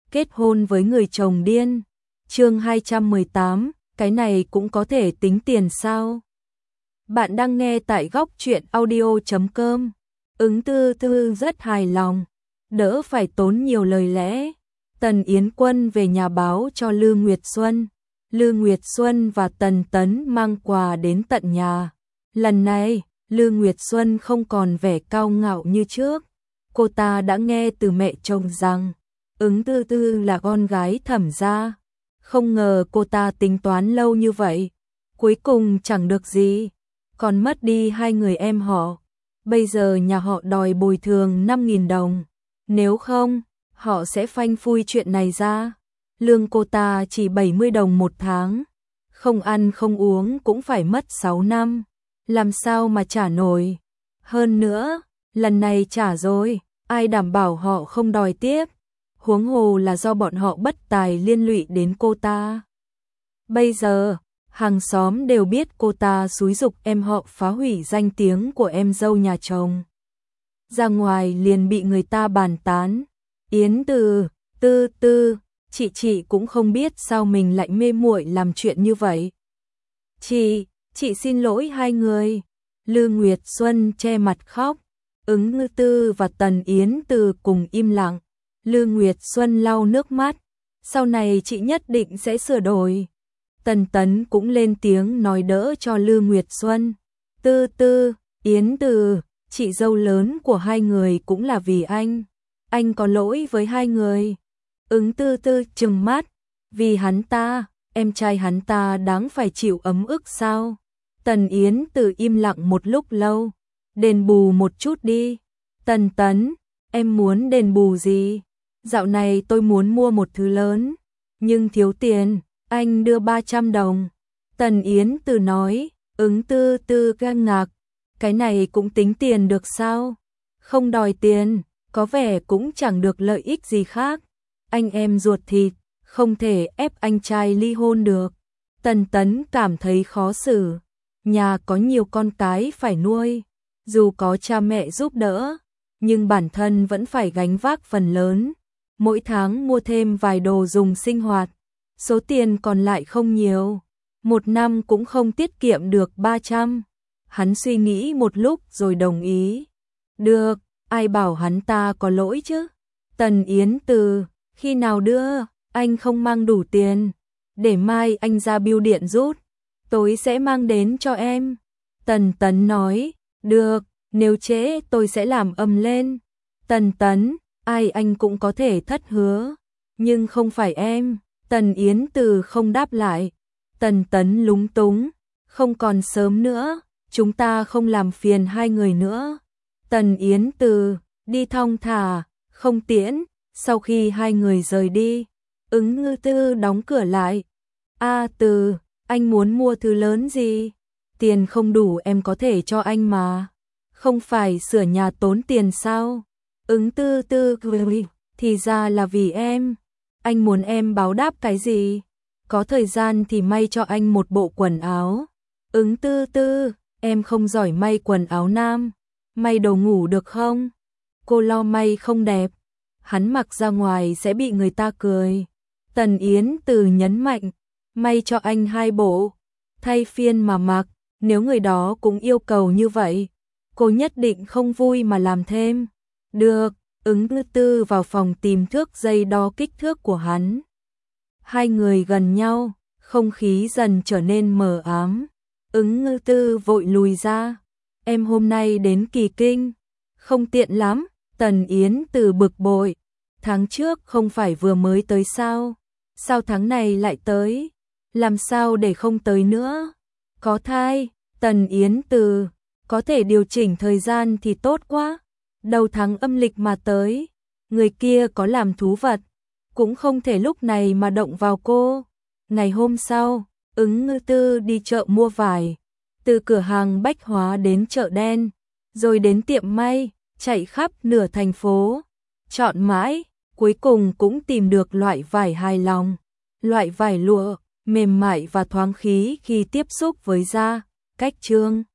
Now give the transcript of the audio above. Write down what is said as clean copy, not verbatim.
kết hôn với người chồng điên. Chương 218, cái này cũng có thể tính tiền sao? Bạn đang nghe tại góc truyện audio.com. Ứng Tư Tư rất hài lòng, đỡ phải tốn nhiều lời lẽ. Tần Yến Quân về nhà báo cho Lư Nguyệt Xuân. Lư Nguyệt Xuân và Tần Tấn mang quà đến tận nhà. Lần này, Lư Nguyệt Xuân không còn vẻ cao ngạo như trước. Cô ta đã nghe từ mẹ chồng rằng Ứng Tư Tư là con gái Thẩm gia. Không ngờ cô ta tính toán lâu như vậy, cuối cùng chẳng được gì, còn mất đi hai người em họ. Bây giờ nhà họ đòi bồi thường 5.000 đồng, nếu không, họ sẽ phanh phui chuyện này ra. Lương cô ta chỉ 70 đồng một tháng, không ăn không uống cũng phải mất 6 năm, làm sao mà trả nổi. Hơn nữa, lần này trả rồi, ai đảm bảo họ không đòi tiếp, huống hồ là do bọn họ bất tài liên lụy đến cô ta. Bây giờ, hàng xóm đều biết cô ta xúi giục em họ phá hủy danh tiếng của em dâu nhà chồng. Ra ngoài liền bị người ta bàn tán. Yến Tư, chị cũng không biết sao mình lại mê muội làm chuyện như vậy. Chị xin lỗi hai người. Lư Nguyệt Xuân che mặt khóc. Ứng Tư và Tần Yến Từ cùng im lặng. Lư Nguyệt Xuân lau nước mắt. Sau này chị nhất định sẽ sửa đổi. Tần Tấn cũng lên tiếng nói đỡ cho Lư Nguyệt Xuân. Tư, Yến Từ, chị dâu lớn của hai người cũng là vì anh. Anh có lỗi với hai người. Ứng Tư trừng mắt. Vì hắn ta, em trai hắn ta đáng phải chịu ấm ức sao? Tần Yến Từ im lặng một lúc lâu. Đền bù một chút đi. Tần Tấn, em muốn đền bù gì? Dạo này tôi muốn mua một thứ lớn, nhưng thiếu tiền, anh đưa 300 đồng. Tần Yến Từ nói. Ứng Tư gan ngạc. Cái này cũng tính tiền được sao? Không đòi tiền, có vẻ cũng chẳng được lợi ích gì khác. Anh em ruột thịt, không thể ép anh trai ly hôn được. Tần Tấn cảm thấy khó xử. Nhà có nhiều con cái phải nuôi, dù có cha mẹ giúp đỡ, nhưng bản thân vẫn phải gánh vác phần lớn. Mỗi tháng mua thêm vài đồ dùng sinh hoạt, số tiền còn lại không nhiều. Một năm cũng không tiết kiệm được 300. Hắn suy nghĩ một lúc rồi đồng ý. Được, ai bảo hắn ta có lỗi chứ? Tần Yến Từ, khi nào đưa, anh không mang đủ tiền. Để mai anh ra bưu điện rút, tối sẽ mang đến cho em. Tần Tấn nói. Được, nếu trễ tôi sẽ làm ầm lên. Tần Tấn, ai anh cũng có thể thất hứa, nhưng không phải em. Tần Yến Từ không đáp lại. Tần Tấn lúng túng. Không còn sớm nữa, chúng ta không làm phiền hai người nữa. Tần Yến Từ, đi thong thả, không tiễn. Sau khi hai người rời đi, Ứng Tư đóng cửa lại. Từ, anh muốn mua thứ lớn gì? Tiền không đủ em có thể cho anh mà. Không phải sửa nhà tốn tiền sao? Ứng Tư cười. Thì ra là vì em. Anh muốn em báo đáp cái gì? Có thời gian thì may cho anh một bộ quần áo. Ứng Tư, em không giỏi may quần áo nam. May đồ ngủ được không? Cô lo may không đẹp, hắn mặc ra ngoài sẽ bị người ta cười. Tần Yến Từ nhấn mạnh. May cho anh 2 bộ, thay phiên mà mặc. Nếu người đó cũng yêu cầu như vậy, cô nhất định không vui mà làm thêm. Được. Ứng Tư vào phòng tìm thước dây đo kích thước của hắn. Hai người gần nhau, không khí dần trở nên mờ ám. Ứng Tư vội lùi ra. Em hôm nay đến Kỳ Kinh, không tiện lắm. Tần Yến Từ bực bội. Tháng trước không phải vừa mới tới sao? Sao tháng này lại tới? Làm sao để không tới nữa? Có thai. Tần Yến Từ, có thể điều chỉnh thời gian thì tốt quá. Đầu tháng âm lịch mà tới, người kia có làm thú vật, cũng không thể lúc này mà động vào cô. Ngày hôm sau, Ứng Tư đi chợ mua vải, từ cửa hàng bách hóa đến chợ đen, rồi đến tiệm may, chạy khắp nửa thành phố, chọn mãi, cuối cùng cũng tìm được loại vải hài lòng. Loại vải lụa, mềm mại và thoáng khí khi tiếp xúc với da, cách trương.